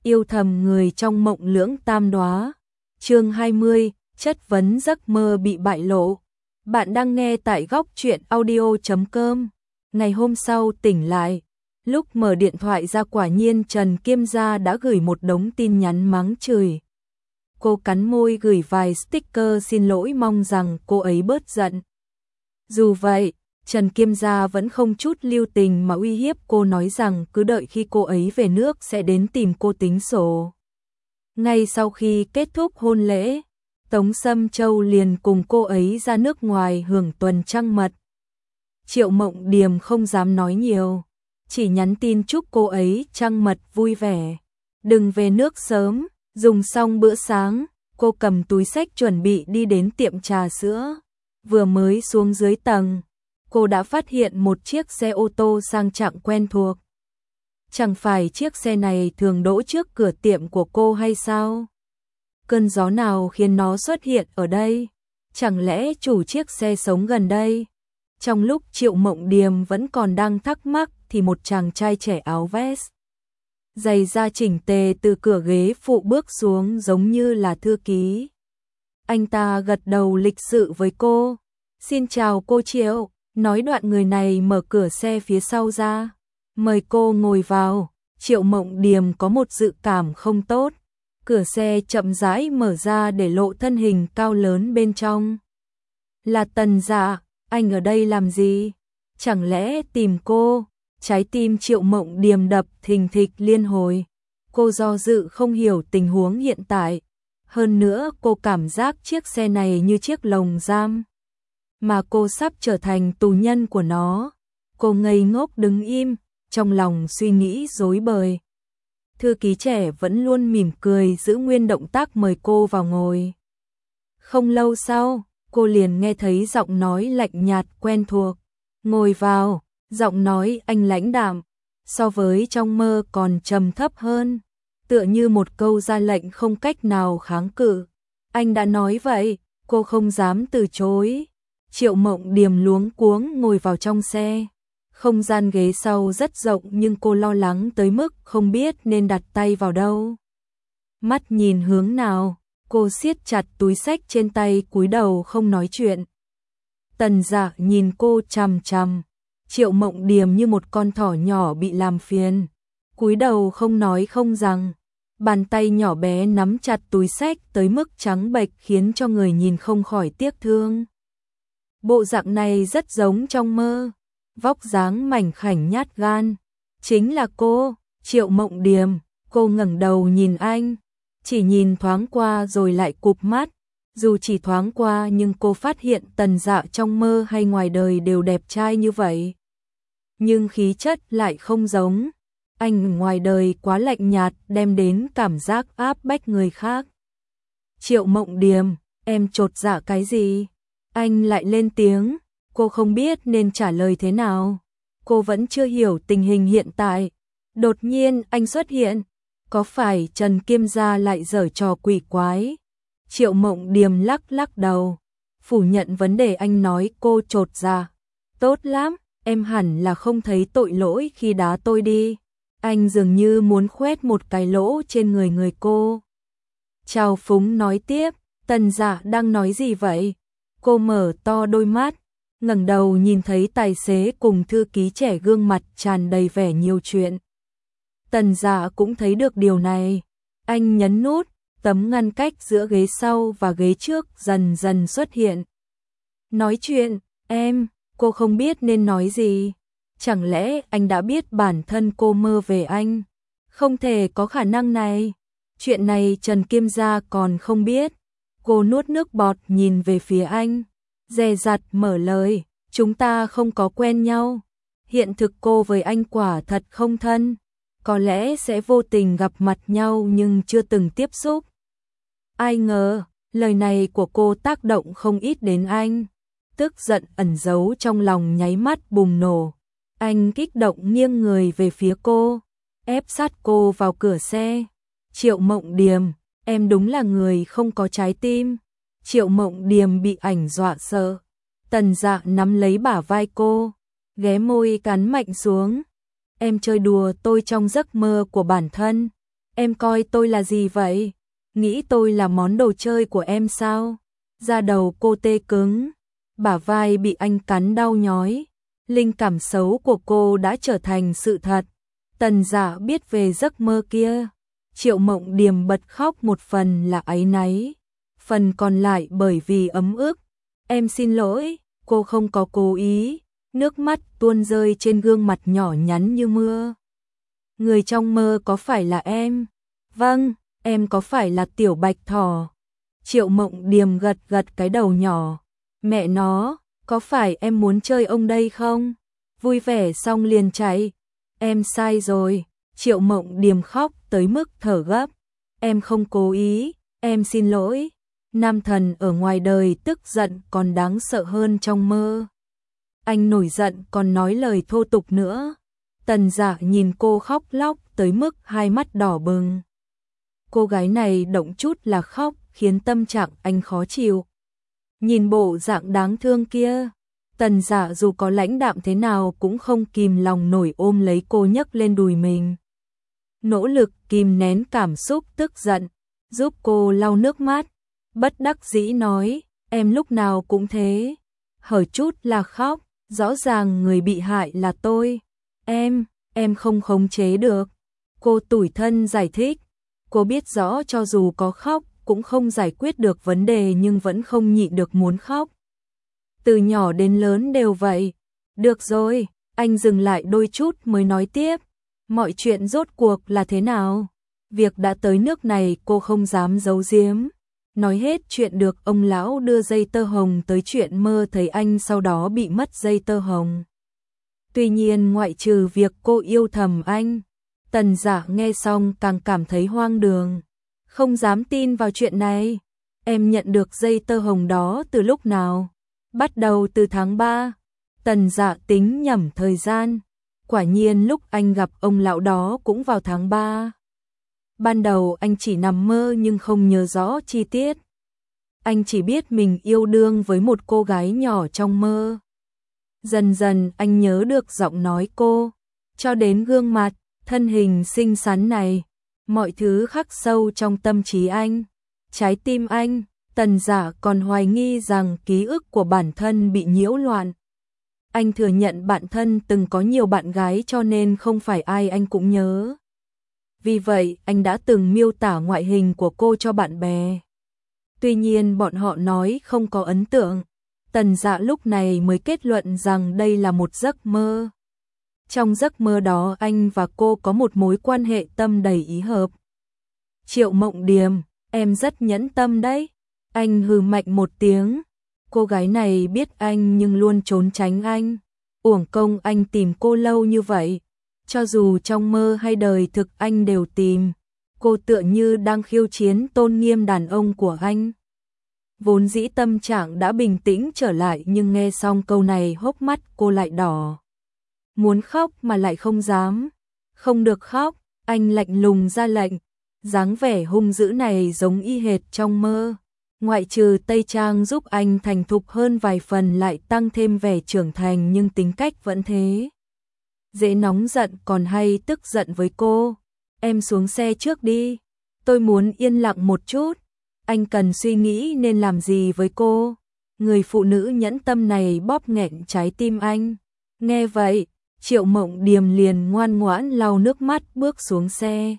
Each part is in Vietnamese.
yêu thầm người trong mộng lưỡng tam đóa. Chương 20, chất vấn giấc mơ bị bại lộ. Bạn đang nghe tại góc truyện audio.com. Ngày hôm sau tỉnh lại, lúc mở điện thoại ra quả nhiên Trần Kiêm Gia đã gửi một đống tin nhắn mắng chửi. Cô cắn môi gửi vài sticker xin lỗi mong rằng cô ấy bớt giận. Dù vậy, Trần Kiêm Gia vẫn không chút lưu tình mà uy hiếp cô, nói rằng cứ đợi khi cô ấy về nước sẽ đến tìm cô tính sổ. Ngay sau khi kết thúc hôn lễ, Tống Sâm Châu liền cùng cô ấy ra nước ngoài hưởng tuần trăng mật. Triệu Mộng Điềm không dám nói nhiều, chỉ nhắn tin chúc cô ấy trăng mật vui vẻ. Đừng về nước sớm. Dùng xong bữa sáng, cô cầm túi xách chuẩn bị đi đến tiệm trà sữa. Vừa mới xuống dưới tầng, cô đã phát hiện một chiếc xe ô tô sang trọng quen thuộc. Chẳng phải chiếc xe này thường đỗ trước cửa tiệm của cô hay sao? Cơn gió nào khiến nó xuất hiện ở đây? Chẳng lẽ chủ chiếc xe sống gần đây? Trong lúc Triệu Mộng Điềm vẫn còn đang thắc mắc thì một chàng trai trẻ áo vest, giày da chỉnh tề từ cửa ghế phụ bước xuống giống như là thư ký. Anh ta gật đầu lịch sự với cô. Xin chào cô Triệu, nói đoạn người này mở cửa xe phía sau ra. Mời cô ngồi vào. Triệu Mộng Điềm có một dự cảm không tốt. Cửa xe chậm rãi mở ra để lộ thân hình cao lớn bên trong. Là Tần Dạ, anh ở đây làm gì? Chẳng lẽ tìm cô? Trái tim Triệu Mộng Điềm đập thình thịch liên hồi. Cô do dự không hiểu tình huống hiện tại. Hơn nữa cô cảm giác chiếc xe này như chiếc lồng giam, mà cô sắp trở thành tù nhân của nó. Cô ngây ngốc đứng im, trong lòng suy nghĩ rối bời. Thư ký trẻ vẫn luôn mỉm cười giữ nguyên động tác mời cô vào ngồi. Không lâu sau, cô liền nghe thấy giọng nói lạnh nhạt quen thuộc. Ngồi vào. Giọng nói anh lãnh đạm, so với trong mơ còn trầm thấp hơn, tựa như một câu ra lệnh không cách nào kháng cự. Anh đã nói vậy, cô không dám từ chối. Triệu Mộng Điềm luống cuống ngồi vào trong xe. Không gian ghế sau rất rộng nhưng cô lo lắng tới mức không biết nên đặt tay vào đâu. Mắt nhìn hướng nào, cô siết chặt túi xách trên tay cúi đầu không nói chuyện. Tần Dạ nhìn cô chằm chằm. Triệu Mộng Điềm như một con thỏ nhỏ bị làm phiền, cúi đầu không nói không rằng, bàn tay nhỏ bé nắm chặt túi xách tới mức trắng bệch khiến cho người nhìn không khỏi tiếc thương. Bộ dạng này rất giống trong mơ, vóc dáng mảnh khảnh nhát gan, chính là cô, Triệu Mộng Điềm. Cô ngẩng đầu nhìn anh, chỉ nhìn thoáng qua rồi lại cụp mắt. Dù chỉ thoáng qua nhưng cô phát hiện Tần Dạ trong mơ hay ngoài đời đều đẹp trai như vậy. Nhưng khí chất lại không giống. Anh ngoài đời quá lạnh nhạt, đem đến cảm giác áp bách người khác. Triệu Mộng Điềm, em chột dạ cái gì? Anh lại lên tiếng. Cô không biết nên trả lời thế nào. Cô vẫn chưa hiểu tình hình hiện tại. Đột nhiên anh xuất hiện. Có phải Trần Kiêm Gia lại giở trò quỷ quái? Triệu Mộng Điềm lắc lắc đầu, phủ nhận vấn đề anh nói cô chột dạ. Tốt lắm, em hẳn là không thấy tội lỗi khi đá tôi đi. Anh dường như muốn khoét một cái lỗ trên người cô. Trào phúng nói tiếp, Tần Dạ đang nói gì vậy? Cô mở to đôi mắt, ngẩng đầu nhìn thấy tài xế cùng thư ký trẻ gương mặt tràn đầy vẻ nhiều chuyện. Tần Dạ cũng thấy được điều này. Anh nhấn nút. Tấm ngăn cách giữa ghế sau và ghế trước dần dần xuất hiện. Nói chuyện, em, cô không biết nên nói gì. Chẳng lẽ anh đã biết bản thân cô mơ về anh? Không thể có khả năng này. Chuyện này Trần Kiêm Gia còn không biết. Cô nuốt nước bọt nhìn về phía anh, dè dặt mở lời, chúng ta không có quen nhau. Hiện thực cô với anh quả thật không thân. Có lẽ sẽ vô tình gặp mặt nhau nhưng chưa từng tiếp xúc. Ai ngờ, lời này của cô tác động không ít đến anh. Tức giận ẩn giấu trong lòng nháy mắt bùng nổ. Anh kích động nghiêng người về phía cô, ép sát cô vào cửa xe. Triệu Mộng Điềm, em đúng là người không có trái tim. Triệu Mộng Điềm bị ảnh dọa sợ. Tần Dạ nắm lấy bả vai cô, ghé môi cắn mạnh xuống. Em chơi đùa tôi trong giấc mơ của bản thân. Em coi tôi là gì vậy? Nghĩ tôi là món đồ chơi của em sao? Da đầu cô tê cứng, bả vai bị anh cắn đau nhói. Linh cảm xấu của cô đã trở thành sự thật. Tần Dạ biết về giấc mơ kia. Triệu Mộng Điềm bật khóc, một phần là áy náy, phần còn lại bởi vì ấm ức. Em xin lỗi, cô không có cố ý. Nước mắt tuôn rơi trên gương mặt nhỏ nhắn như mưa. Người trong mơ có phải là em? Vâng, em có phải là Tiểu Bạch Thỏ? Triệu Mộng Điềm gật gật cái đầu nhỏ. Mẹ nó, có phải em muốn chơi ông đây không? Vui vẻ xong liền chạy. Em sai rồi. Triệu Mộng Điềm khóc tới mức thở gấp. Em không cố ý, em xin lỗi. Nam thần ở ngoài đời tức giận còn đáng sợ hơn trong mơ. Anh nổi giận còn nói lời thô tục nữa. Tần Dạ nhìn cô khóc lóc tới mức hai mắt đỏ bừng. Cô gái này động chút là khóc, khiến tâm trạng anh khó chịu. Nhìn bộ dạng đáng thương kia, Tần Dạ dù có lãnh đạm thế nào cũng không kìm lòng nổi ôm lấy cô nhấc lên đùi mình. Nỗ lực kìm nén cảm xúc tức giận, giúp cô lau nước mắt, bất đắc dĩ nói, em lúc nào cũng thế, hở chút là khóc, rõ ràng người bị hại là tôi. Em không khống chế được. Cô tủi thân giải thích, cô biết rõ cho dù có khóc cũng không giải quyết được vấn đề nhưng vẫn không nhịn được muốn khóc. Từ nhỏ đến lớn đều vậy. Được rồi, anh dừng lại đôi chút mới nói tiếp. Mọi chuyện rốt cuộc là thế nào? Việc đã tới nước này cô không dám giấu giếm. Nói hết chuyện được ông lão đưa dây tơ hồng tới chuyện mơ thấy anh sau đó bị mất dây tơ hồng. Tuy nhiên ngoại trừ việc cô yêu thầm anh, Tần Dạ nghe xong càng cảm thấy hoang đường. Không dám tin vào chuyện này. Em nhận được dây tơ hồng đó từ lúc nào? Bắt đầu từ tháng 3. Tần Dạ tính nhẩm thời gian. Quả nhiên lúc anh gặp ông lão đó cũng vào tháng 3. Ban đầu anh chỉ nằm mơ nhưng không nhớ rõ chi tiết. Anh chỉ biết mình yêu đương với một cô gái nhỏ trong mơ. Dần dần anh nhớ được giọng nói cô, cho đến gương mặt, thân hình xinh xắn này. Mọi thứ khắc sâu trong tâm trí anh, trái tim anh. Tần Dạ còn hoài nghi rằng ký ức của bản thân bị nhiễu loạn. Anh thừa nhận bản thân từng có nhiều bạn gái cho nên không phải ai anh cũng nhớ. Vì vậy anh đã từng miêu tả ngoại hình của cô cho bạn bè. Tuy nhiên bọn họ nói không có ấn tượng. Tần Dạ lúc này mới kết luận rằng đây là một giấc mơ. Trong giấc mơ đó anh và cô có một mối quan hệ tâm đầy ý hợp. Triệu Mộng Điềm, em rất nhẫn tâm đấy. Anh hừ mạnh một tiếng. Cô gái này biết anh nhưng luôn trốn tránh anh. Uổng công anh tìm cô lâu như vậy. Cho dù trong mơ hay đời thực anh đều tìm. Cô tựa như đang khiêu chiến tôn nghiêm đàn ông của anh. Vốn dĩ tâm trạng đã bình tĩnh trở lại nhưng nghe xong câu này hốc mắt cô lại đỏ. Muốn khóc mà lại không dám. Không được khóc, anh lạnh lùng ra lệnh. Dáng vẻ hung dữ này giống y hệt trong mơ. Ngoại trừ tây trang giúp anh thành thục hơn vài phần lại tăng thêm vẻ trưởng thành nhưng tính cách vẫn thế. Dễ nóng giận còn hay tức giận với cô. Em xuống xe trước đi. Tôi muốn yên lặng một chút. Anh cần suy nghĩ nên làm gì với cô. Người phụ nữ nhẫn tâm này bóp nghẹn trái tim anh. Nghe vậy, Triệu Mộng Điềm liền ngoan ngoãn lau nước mắt bước xuống xe.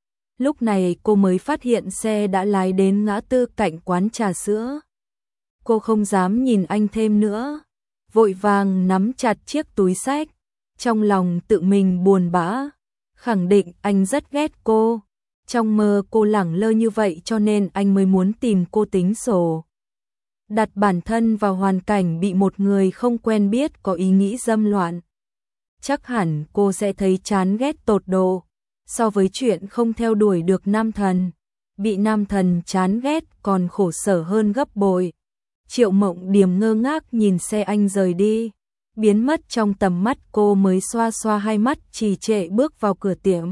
Lúc này cô mới phát hiện xe đã lái đến ngã tư cạnh quán trà sữa. Cô không dám nhìn anh thêm nữa, vội vàng nắm chặt chiếc túi xách, trong lòng tự mình buồn bã, khẳng định anh rất ghét cô. Trong mơ cô lẳng lơ như vậy cho nên anh mới muốn tìm cô tính sổ. Đặt bản thân vào hoàn cảnh bị một người không quen biết có ý nghĩ dâm loạn. Chắc hẳn cô sẽ thấy chán ghét tột độ. So với chuyện không theo đuổi được nam thần, bị nam thần chán ghét còn khổ sở hơn gấp bội. Triệu Mộng Điềm ngơ ngác nhìn xe anh rời đi, biến mất trong tầm mắt cô mới xoa xoa hai mắt trì trệ bước vào cửa tiệm.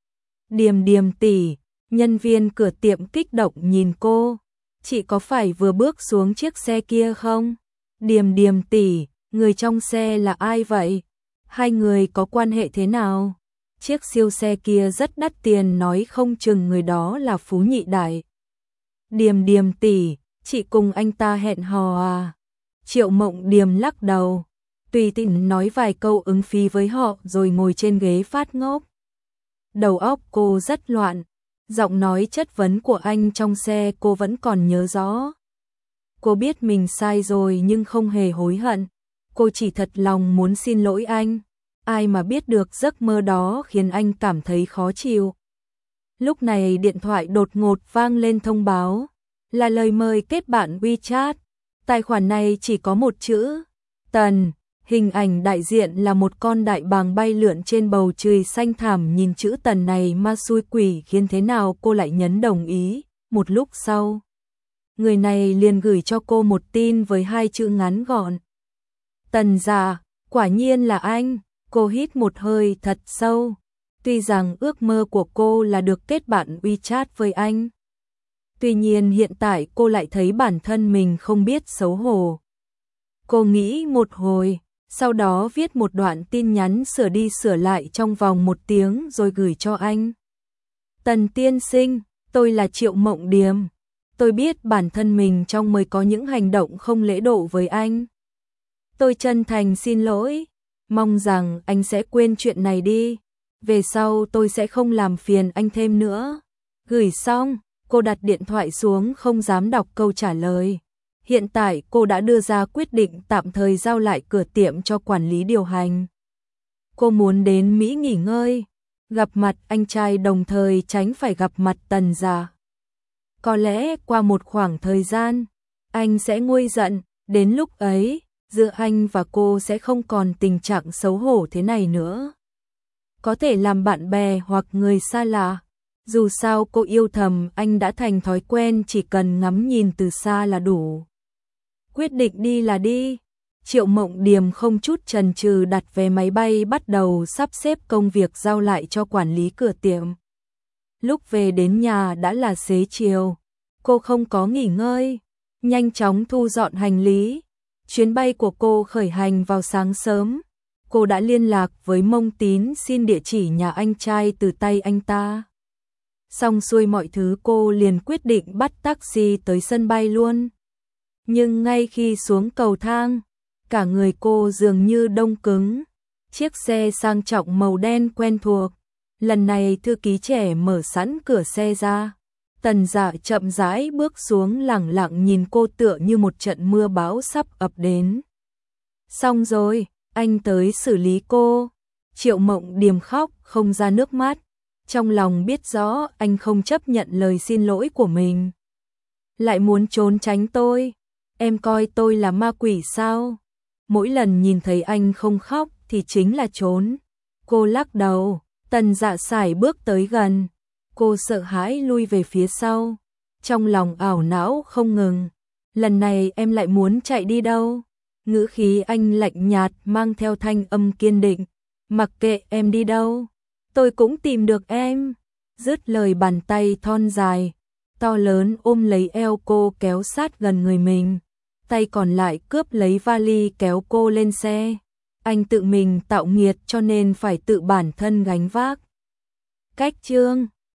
Điềm Điềm tỷ, nhân viên cửa tiệm kích động nhìn cô, chị có phải vừa bước xuống chiếc xe kia không? Điềm Điềm tỷ, người trong xe là ai vậy? Hai người có quan hệ thế nào? chiếc siêu xe kia rất đắt tiền, nói không chừng người đó là phú nhị đại. Điềm Điềm tỷ, chị cùng anh ta hẹn hò à? Triệu Mộng Điềm lắc đầu, tùy tiện nói vài câu ứng phí với họ rồi ngồi trên ghế phát ngốc. Đầu óc cô rất loạn, giọng nói chất vấn của anh trong xe cô vẫn còn nhớ rõ. Cô biết mình sai rồi nhưng không hề hối hận, cô chỉ thật lòng muốn xin lỗi anh. Ai mà biết được giấc mơ đó khiến anh cảm thấy khó chịu. Lúc này điện thoại đột ngột vang lên thông báo, là lời mời kết bạn WeChat. Tài khoản này chỉ có một chữ, Tần, hình ảnh đại diện là một con đại bàng bay lượn trên bầu trời xanh thẳm, nhìn chữ Tần này ma xui quỷ khiến thế nào cô lại nhấn đồng ý. Một lúc sau, người này liền gửi cho cô một tin với 2 chữ ngắn gọn. Tần Dạ, quả nhiên là anh. Cô hít một hơi thật sâu. Tuy rằng ước mơ của cô là được kết bạn WeChat với anh. Tuy nhiên hiện tại cô lại thấy bản thân mình không biết xấu hổ. Cô nghĩ một hồi, sau đó viết một đoạn tin nhắn sửa đi sửa lại trong vòng 1 tiếng rồi gửi cho anh. Tần tiên sinh, tôi là Triệu Mộng Điềm. Tôi biết bản thân mình trong mới có những hành động không lễ độ với anh. Tôi chân thành xin lỗi. Mong rằng anh sẽ quên chuyện này đi. Về sau tôi sẽ không làm phiền anh thêm nữa. Gửi xong, cô đặt điện thoại xuống không dám đọc câu trả lời. Hiện tại cô đã đưa ra quyết định tạm thời giao lại cửa tiệm cho quản lý điều hành. Cô muốn đến Mỹ nghỉ ngơi, gặp mặt anh trai đồng thời tránh phải gặp mặt Tần Dạ. Có lẽ qua một khoảng thời gian, anh sẽ nguôi giận, đến lúc ấy giữa anh và cô sẽ không còn tình trạng xấu hổ thế này nữa. Có thể làm bạn bè hoặc người xa lạ. Dù sao cô yêu thầm anh đã thành thói quen, chỉ cần ngắm nhìn từ xa là đủ. Quyết định đi là đi. Triệu Mộng Điềm không chút chần chừ đặt vé máy bay, bắt đầu sắp xếp công việc giao lại cho quản lý cửa tiệm. Lúc về đến nhà đã là xế chiều. Cô không có nghỉ ngơi, nhanh chóng thu dọn hành lý. Chuyến bay của cô khởi hành vào sáng sớm. Cô đã liên lạc với Mông Tín xin địa chỉ nhà anh trai từ tay anh ta. Xong xuôi mọi thứ cô liền quyết định bắt taxi tới sân bay luôn. Nhưng ngay khi xuống cầu thang, cả người cô dường như đông cứng. Chiếc xe sang trọng màu đen quen thuộc. Lần này thư ký trẻ mở sẵn cửa xe ra. Tần Dạ chậm rãi bước xuống, lẳng lặng nhìn cô tựa như một trận mưa bão sắp ập đến. Xong rồi, anh tới xử lý cô. Triệu Mộng Điềm khóc không ra nước mắt. Trong lòng biết rõ anh không chấp nhận lời xin lỗi của mình. Lại muốn trốn tránh tôi. Em coi tôi là ma quỷ sao? Mỗi lần nhìn thấy anh không khóc thì chính là trốn. Cô lắc đầu. Tần Dạ sải bước tới gần. Cô sợ hãi lui về phía sau. Trong lòng ảo não không ngừng. Lần này em lại muốn chạy đi đâu? Ngữ khí anh lạnh nhạt mang theo thanh âm kiên định. Mặc kệ em đi đâu, tôi cũng tìm được em. Dứt lời, bàn tay thon dài, to lớn ôm lấy eo cô kéo sát gần người mình. Tay còn lại cướp lấy vali kéo cô lên xe. Anh tự mình tạo nghiệt cho nên phải tự bản thân gánh vác. Cách chương